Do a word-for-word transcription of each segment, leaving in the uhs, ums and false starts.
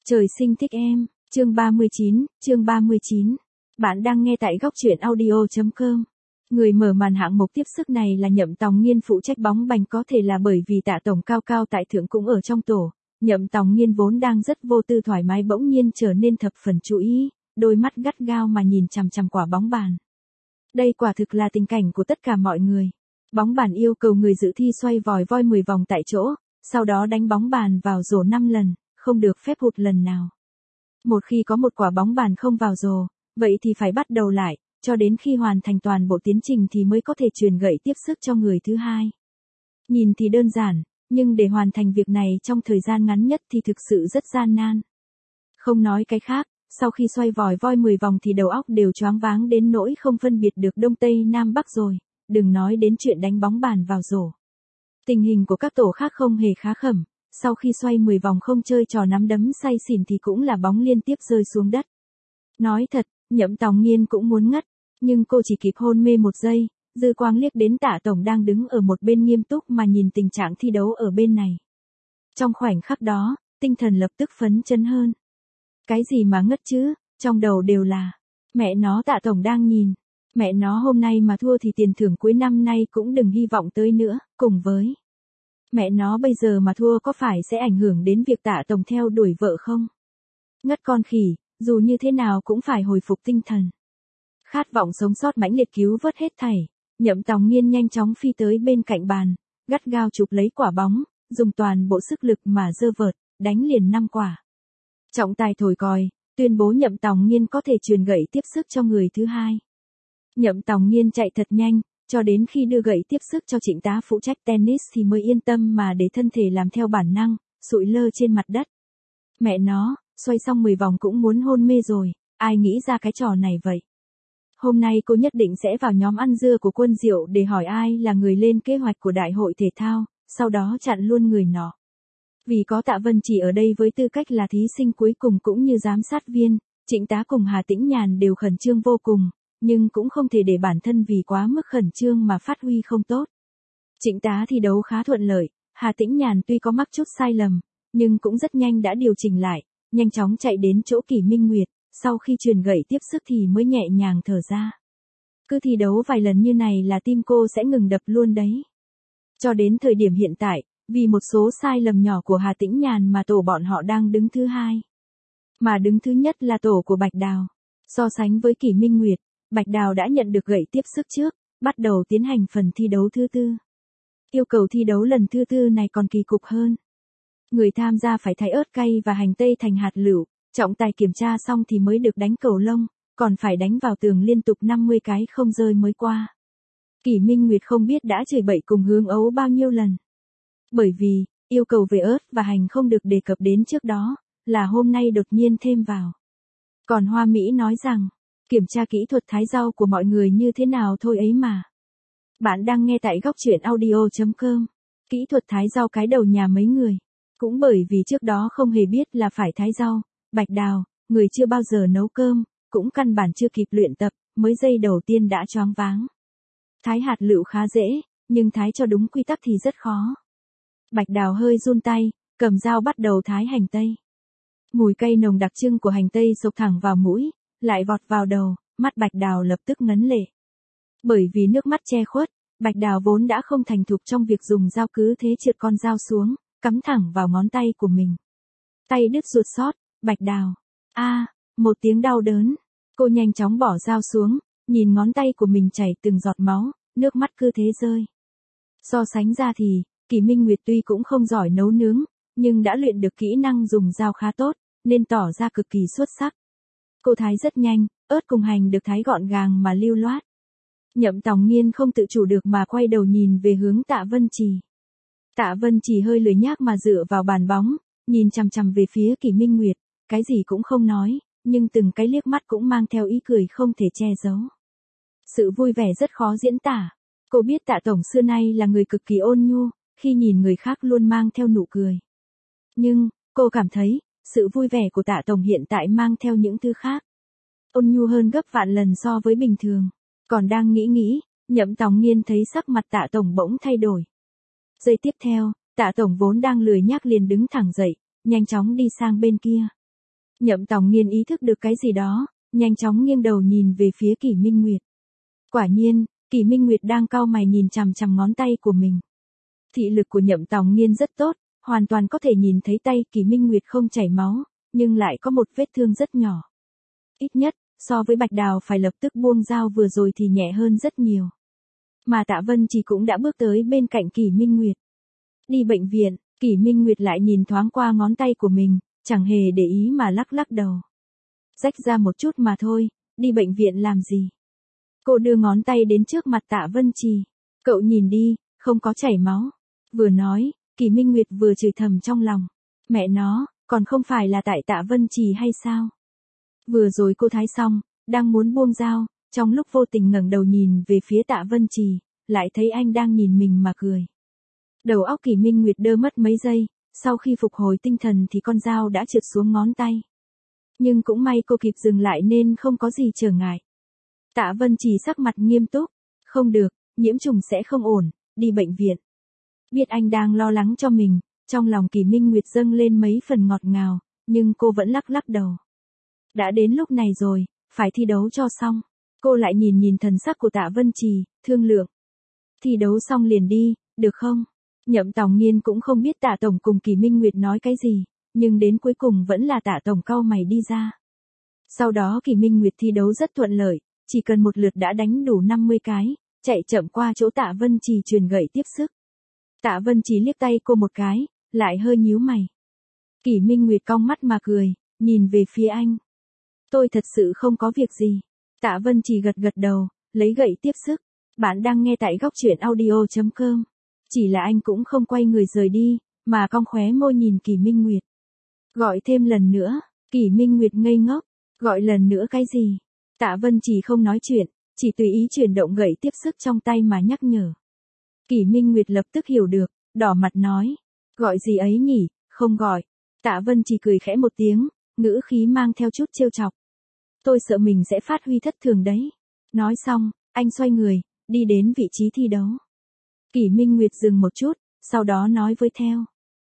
Trời sinh thích em, chương ba mươi chín, chương ba mươi chín. Bạn đang nghe tại góc truyện audio chấm com. Người mở màn hạng mục tiếp sức này là Nhậm Tòng Nghiên, phụ trách bóng bành, có thể là bởi vì Tạ tổng cao cao tại thượng cũng ở trong tổ. Nhậm Tòng Nghiên vốn đang rất vô tư thoải mái bỗng nhiên trở nên thập phần chú ý, đôi mắt gắt gao mà nhìn chằm chằm quả bóng bàn. Đây quả thực là tình cảnh của tất cả mọi người. Bóng bàn yêu cầu người dự thi xoay vòi voi mười vòng tại chỗ, sau đó đánh bóng bàn vào rổ năm lần, không được phép hụt lần nào. Một khi có một quả bóng bàn không vào rổ, vậy thì phải bắt đầu lại, cho đến khi hoàn thành toàn bộ tiến trình thì mới có thể truyền gậy tiếp sức cho người thứ hai. Nhìn thì đơn giản, nhưng để hoàn thành việc này trong thời gian ngắn nhất thì thực sự rất gian nan. Không nói cái khác, sau khi xoay vòi voi mười vòng thì đầu óc đều choáng váng đến nỗi không phân biệt được Đông Tây Nam Bắc rồi, đừng nói đến chuyện đánh bóng bàn vào rổ. Tình hình của các tổ khác không hề khá khẩm, sau khi xoay mười vòng không chơi trò nắm đấm say xỉn thì cũng là bóng liên tiếp rơi xuống đất. Nói thật, Nhậm Tòng Nghiên cũng muốn ngất, nhưng cô chỉ kịp hôn mê một giây, dư quang liếc đến Tạ tổng đang đứng ở một bên nghiêm túc mà nhìn tình trạng thi đấu ở bên này. Trong khoảnh khắc đó, tinh thần lập tức phấn chấn hơn. Cái gì mà ngất chứ, trong đầu đều là, mẹ nó Tạ tổng đang nhìn, mẹ nó hôm nay mà thua thì tiền thưởng cuối năm nay cũng đừng hy vọng tới nữa, cùng với mẹ nó bây giờ mà thua có phải sẽ ảnh hưởng đến việc Tạ tổng theo đuổi vợ không? Ngất con khỉ, dù như thế nào cũng phải hồi phục tinh thần. Khát vọng sống sót mãnh liệt cứu vớt hết thảy, Nhậm Tòng Nghiên nhanh chóng phi tới bên cạnh bàn, gắt gao chụp lấy quả bóng, dùng toàn bộ sức lực mà giơ vợt, đánh liền năm quả. Trọng tài thổi còi, tuyên bố Nhậm Tòng Nghiên có thể truyền gậy tiếp sức cho người thứ hai. Nhậm Tòng Nghiên chạy thật nhanh, cho đến khi đưa gậy tiếp sức cho Trịnh Tá phụ trách tennis thì mới yên tâm mà để thân thể làm theo bản năng, sụi lơ trên mặt đất. Mẹ nó, xoay xong mười vòng cũng muốn hôn mê rồi, ai nghĩ ra cái trò này vậy? Hôm nay cô nhất định sẽ vào nhóm ăn dưa của Quân Diệu để hỏi ai là người lên kế hoạch của đại hội thể thao, sau đó chặn luôn người nọ. Vì có Tạ Vân Chỉ ở đây với tư cách là thí sinh cuối cùng cũng như giám sát viên, Trịnh Tá cùng Hà Tĩnh Nhàn đều khẩn trương vô cùng, nhưng cũng không thể để bản thân vì quá mức khẩn trương mà phát huy không tốt. Trịnh Tá thi đấu khá thuận lợi, Hà Tĩnh Nhàn tuy có mắc chút sai lầm, nhưng cũng rất nhanh đã điều chỉnh lại, nhanh chóng chạy đến chỗ Kỷ Minh Nguyệt, sau khi truyền gậy tiếp sức thì mới nhẹ nhàng thở ra. Cứ thi đấu vài lần như này là tim cô sẽ ngừng đập luôn đấy. Cho đến thời điểm hiện tại, vì một số sai lầm nhỏ của Hà Tĩnh Nhàn mà tổ bọn họ đang đứng thứ hai. Mà đứng thứ nhất là tổ của Bạch Đào. So sánh với Kỷ Minh Nguyệt, Bạch Đào đã nhận được gậy tiếp sức trước, bắt đầu tiến hành phần thi đấu thứ tư. Yêu cầu thi đấu lần thứ tư này còn kỳ cục hơn. Người tham gia phải thái ớt cay và hành tây thành hạt lựu, trọng tài kiểm tra xong thì mới được đánh cầu lông, còn phải đánh vào tường liên tục năm mươi cái không rơi mới qua. Kỷ Minh Nguyệt không biết đã chửi bậy cùng Hướng Ấu bao nhiêu lần. Bởi vì, yêu cầu về ớt và hành không được đề cập đến trước đó, là hôm nay đột nhiên thêm vào. Còn Hoa Mỹ nói rằng, kiểm tra kỹ thuật thái rau của mọi người như thế nào thôi ấy mà. Bạn đang nghe tại góc truyện audio chấm com. Kỹ thuật thái rau cái đầu nhà mấy người. Cũng bởi vì trước đó không hề biết là phải thái rau, Bạch Đào, người chưa bao giờ nấu cơm, cũng căn bản chưa kịp luyện tập, mới giây đầu tiên đã choáng váng. Thái hạt lựu khá dễ, nhưng thái cho đúng quy tắc thì rất khó. Bạch Đào hơi run tay, cầm dao bắt đầu thái hành tây. Mùi cây nồng đặc trưng của hành tây xộc thẳng vào mũi, lại vọt vào đầu, mắt Bạch Đào lập tức ngấn lệ. Bởi vì nước mắt che khuất, Bạch Đào vốn đã không thành thục trong việc dùng dao cứ thế trượt con dao xuống, cắm thẳng vào ngón tay của mình. Tay đứt ruột xót, Bạch Đào. A, à, một tiếng đau đớn. Cô nhanh chóng bỏ dao xuống, nhìn ngón tay của mình chảy từng giọt máu, nước mắt cứ thế rơi. So sánh ra thì, Kỷ Minh Nguyệt tuy cũng không giỏi nấu nướng, nhưng đã luyện được kỹ năng dùng dao khá tốt, nên tỏ ra cực kỳ xuất sắc. Cô thái rất nhanh, ớt cùng hành được thái gọn gàng mà lưu loát. Nhậm Tòng Nghiên không tự chủ được mà quay đầu nhìn về hướng Tạ Vân Trì. Tạ Vân Trì hơi lười nhác mà dựa vào bàn bóng, nhìn chằm chằm về phía Kỷ Minh Nguyệt, cái gì cũng không nói, nhưng từng cái liếc mắt cũng mang theo ý cười không thể che giấu. Sự vui vẻ rất khó diễn tả. Cô biết Tạ tổng xưa nay là người cực kỳ ôn nhu, khi nhìn người khác luôn mang theo nụ cười. Nhưng, cô cảm thấy, sự vui vẻ của Tạ tổng hiện tại mang theo những thứ khác. Ôn nhu hơn gấp vạn lần so với bình thường. Còn đang nghĩ nghĩ, Nhậm Tòng Nghiên thấy sắc mặt Tạ tổng bỗng thay đổi. Giây tiếp theo, Tạ tổng vốn đang lười nhác liền đứng thẳng dậy, nhanh chóng đi sang bên kia. Nhậm Tòng Nghiên ý thức được cái gì đó, nhanh chóng nghiêng đầu nhìn về phía Kỷ Minh Nguyệt. Quả nhiên, Kỷ Minh Nguyệt đang cau mày nhìn chằm chằm ngón tay của mình. Thị lực của Nhậm Tòng Nghiên rất tốt, hoàn toàn có thể nhìn thấy tay Kỷ Minh Nguyệt không chảy máu, nhưng lại có một vết thương rất nhỏ. Ít nhất, so với Bạch Đào phải lập tức buông dao vừa rồi thì nhẹ hơn rất nhiều. Mà Tạ Vân Trì cũng đã bước tới bên cạnh Kỷ Minh Nguyệt. Đi bệnh viện, Kỷ Minh Nguyệt lại nhìn thoáng qua ngón tay của mình, chẳng hề để ý mà lắc lắc đầu. Rách ra một chút mà thôi, đi bệnh viện làm gì? Cô đưa ngón tay đến trước mặt Tạ Vân Trì. Cậu nhìn đi, không có chảy máu. Vừa nói, Kỷ Minh Nguyệt vừa chửi thầm trong lòng. Mẹ nó, còn không phải là tại Tạ Vân Trì hay sao? Vừa rồi cô thái xong, đang muốn buông dao, trong lúc vô tình ngẩng đầu nhìn về phía Tạ Vân Trì, lại thấy anh đang nhìn mình mà cười. Đầu óc Kỷ Minh Nguyệt đơ mất mấy giây, sau khi phục hồi tinh thần thì con dao đã trượt xuống ngón tay. Nhưng cũng may cô kịp dừng lại nên không có gì trở ngại. Tạ Vân Trì sắc mặt nghiêm túc. Không được, nhiễm trùng sẽ không ổn, đi bệnh viện. Biết anh đang lo lắng cho mình, trong lòng Kỷ Minh Nguyệt dâng lên mấy phần ngọt ngào, nhưng cô vẫn lắc lắc đầu. Đã đến lúc này rồi, phải thi đấu cho xong. Cô lại nhìn nhìn thần sắc của Tạ Vân Trì, thương lượng. Thi đấu xong liền đi, được không? Nhậm Tòng Nghiên cũng không biết Tạ Tổng cùng Kỷ Minh Nguyệt nói cái gì, nhưng đến cuối cùng vẫn là Tạ Tổng cau mày đi ra. Sau đó Kỷ Minh Nguyệt thi đấu rất thuận lợi, chỉ cần một lượt đã đánh đủ năm mươi cái, chạy chậm qua chỗ Tạ Vân Trì truyền gậy tiếp sức. Tạ Vân Trì liếc tay cô một cái, lại hơi nhíu mày. Kỷ Minh Nguyệt cong mắt mà cười, nhìn về phía anh. Tôi thật sự không có việc gì. Tạ Vân Trì gật gật đầu, lấy gậy tiếp sức. Bạn đang nghe tại góc truyện audio chấm com. Chỉ là anh cũng không quay người rời đi, mà cong khóe môi nhìn Kỷ Minh Nguyệt. Gọi thêm lần nữa, Kỷ Minh Nguyệt ngây ngốc. Gọi lần nữa cái gì? Tạ Vân Trì không nói chuyện, chỉ tùy ý chuyển động gậy tiếp sức trong tay mà nhắc nhở. Kỷ Minh Nguyệt lập tức hiểu được, đỏ mặt nói. Gọi gì ấy nhỉ, không gọi. Tạ Vân Trì cười khẽ một tiếng, ngữ khí mang theo chút trêu chọc. Tôi sợ mình sẽ phát huy thất thường đấy. Nói xong, anh xoay người, đi đến vị trí thi đấu. Kỷ Minh Nguyệt dừng một chút, sau đó nói với theo.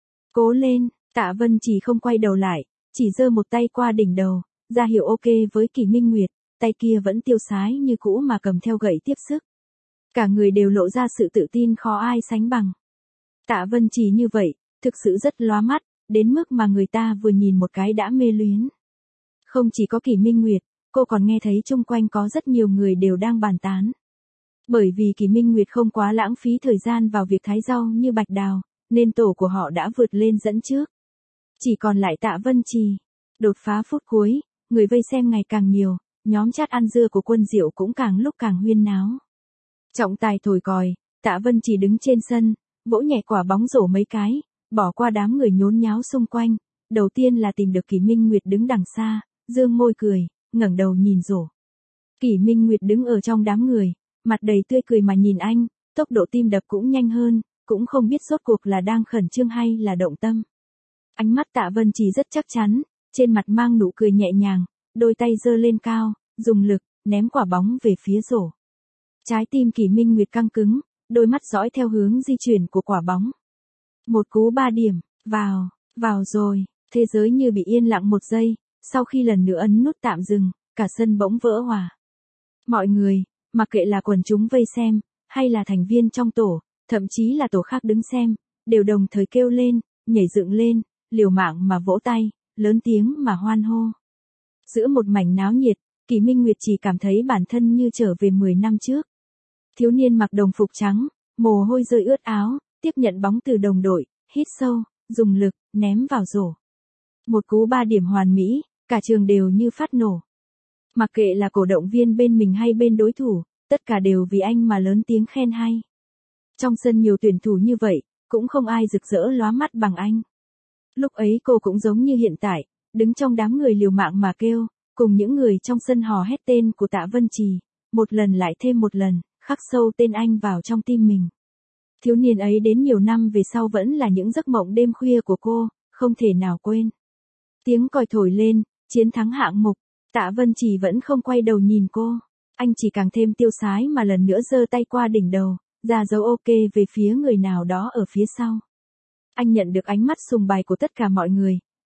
Cố lên, Tạ Vân Trì không quay đầu lại, chỉ giơ một tay qua đỉnh đầu, ra hiệu ok với Kỷ Minh Nguyệt, tay kia vẫn tiêu sái như cũ mà cầm theo gậy tiếp sức. Cả người đều lộ ra sự tự tin khó ai sánh bằng. Tạ Vân Trì như vậy, thực sự rất lóa mắt, đến mức mà người ta vừa nhìn một cái đã mê luyến. Không chỉ có Kỷ Minh Nguyệt, cô còn nghe thấy chung quanh có rất nhiều người đều đang bàn tán. Bởi vì Kỷ Minh Nguyệt không quá lãng phí thời gian vào việc thái rau như Bạch Đào, nên tổ của họ đã vượt lên dẫn trước. Chỉ còn lại Tạ Vân Trì. Đột phá phút cuối, người vây xem ngày càng nhiều, nhóm chat ăn dưa của Quân Diệu cũng càng lúc càng huyên náo. Trọng tài thổi còi, Tạ Vân Trì đứng trên sân, vỗ nhẹ quả bóng rổ mấy cái, bỏ qua đám người nhốn nháo xung quanh, đầu tiên là tìm được Kỷ Minh Nguyệt đứng đằng xa, dương môi cười, ngẩng đầu nhìn rổ. Kỷ Minh Nguyệt đứng ở trong đám người, mặt đầy tươi cười mà nhìn anh, tốc độ tim đập cũng nhanh hơn, cũng không biết rốt cuộc là đang khẩn trương hay là động tâm. Ánh mắt Tạ Vân Trì rất chắc chắn, trên mặt mang nụ cười nhẹ nhàng, đôi tay giơ lên cao, dùng lực, ném quả bóng về phía rổ. Trái tim Kỷ Minh Nguyệt căng cứng, đôi mắt dõi theo hướng di chuyển của quả bóng. Một cú ba điểm, vào, vào rồi, thế giới như bị yên lặng một giây, sau khi lần nữa ấn nút tạm dừng, cả sân bỗng vỡ hòa. Mọi người, mặc kệ là quần chúng vây xem, hay là thành viên trong tổ, thậm chí là tổ khác đứng xem, đều đồng thời kêu lên, nhảy dựng lên, liều mạng mà vỗ tay, lớn tiếng mà hoan hô. Giữa một mảnh náo nhiệt, Kỷ Minh Nguyệt chỉ cảm thấy bản thân như trở về mười năm trước. Thiếu niên mặc đồng phục trắng, mồ hôi rơi ướt áo, tiếp nhận bóng từ đồng đội, hít sâu, dùng lực, ném vào rổ. Một cú ba điểm hoàn mỹ, cả trường đều như phát nổ. Mặc kệ là cổ động viên bên mình hay bên đối thủ, tất cả đều vì anh mà lớn tiếng khen hay. Trong sân nhiều tuyển thủ như vậy, cũng không ai rực rỡ lóa mắt bằng anh. Lúc ấy cô cũng giống như hiện tại, đứng trong đám người liều mạng mà kêu, cùng những người trong sân hò hét tên của Tạ Vân Trì, một lần lại thêm một lần, khắc sâu tên anh vào trong tim mình. Thiếu niên ấy đến nhiều năm về sau vẫn là những giấc mộng đêm khuya của cô, không thể nào quên. Tiếng còi thổi lên, chiến thắng hạng mục, Tạ Vân Trì vẫn không quay đầu nhìn cô, anh chỉ càng thêm tiêu sái mà lần nữa giơ tay qua đỉnh đầu, ra dấu ok về phía người nào đó ở phía sau. Anh nhận được ánh mắt sùng bài của tất cả mọi người,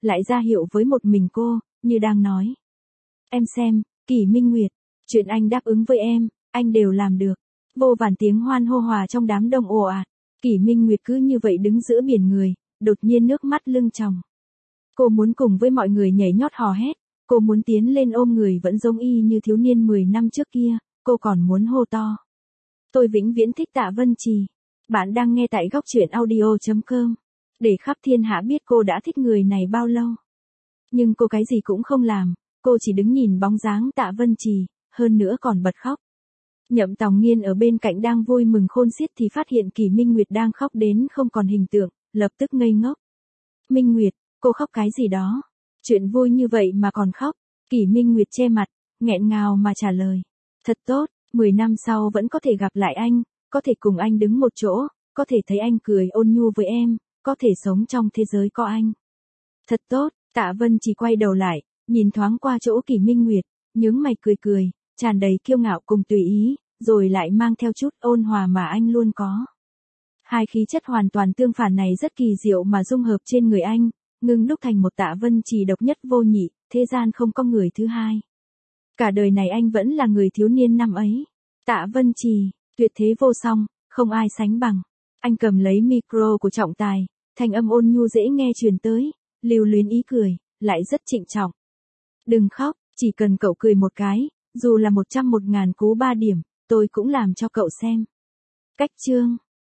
lại ra hiệu với một mình cô, như đang nói. Em xem, Kỷ Minh Nguyệt, chuyện anh đáp ứng với em, anh đều làm được. Vô vàn tiếng hoan hô hòa trong đám đông ồ ạt. Kỷ Minh Nguyệt cứ như vậy đứng giữa biển người, đột nhiên nước mắt lưng tròng. Cô muốn cùng với mọi người nhảy nhót hò hét, cô muốn tiến lên ôm người vẫn giống y như thiếu niên mười năm trước kia, cô còn muốn hô to. Tôi vĩnh viễn thích Tạ Vân Trì. Bạn đang nghe tại góc truyện audio chấm com. Để khắp thiên hạ biết cô đã thích người này bao lâu. Nhưng cô cái gì cũng không làm, cô chỉ đứng nhìn bóng dáng Tạ Vân Trì, hơn nữa còn bật khóc. Nhậm Tòng Nghiên ở bên cạnh đang vui mừng khôn xiết thì phát hiện Kỷ Minh Nguyệt đang khóc đến không còn hình tượng, lập tức ngây ngốc. Minh Nguyệt, cô khóc cái gì đó? Chuyện vui như vậy mà còn khóc. Kỷ Minh Nguyệt che mặt, nghẹn ngào mà trả lời. Thật tốt, mười năm sau vẫn có thể gặp lại anh, có thể cùng anh đứng một chỗ, có thể thấy anh cười ôn nhu với em, có thể sống trong thế giới có anh. Thật tốt, Tạ Vân chỉ quay đầu lại, nhìn thoáng qua chỗ Kỷ Minh Nguyệt, nhướng mày cười cười, tràn đầy kiêu ngạo cùng tùy ý, rồi lại mang theo chút ôn hòa mà anh luôn có. Hai khí chất hoàn toàn tương phản này rất kỳ diệu mà dung hợp trên người anh, ngưng đúc thành một Tạ Vân Trì độc nhất vô nhị, thế gian không có người thứ hai. Cả đời này anh vẫn là người thiếu niên năm ấy. Tạ Vân Trì, tuyệt thế vô song, không ai sánh bằng. Anh cầm lấy micro của Trọng Tài, thanh âm ôn nhu dễ nghe truyền tới, lưu luyến ý cười, lại rất trịnh trọng. Đừng khóc, chỉ cần cậu cười một cái, dù là một trăm một ngàn cú ba điểm, tôi cũng làm cho cậu xem. Cách chương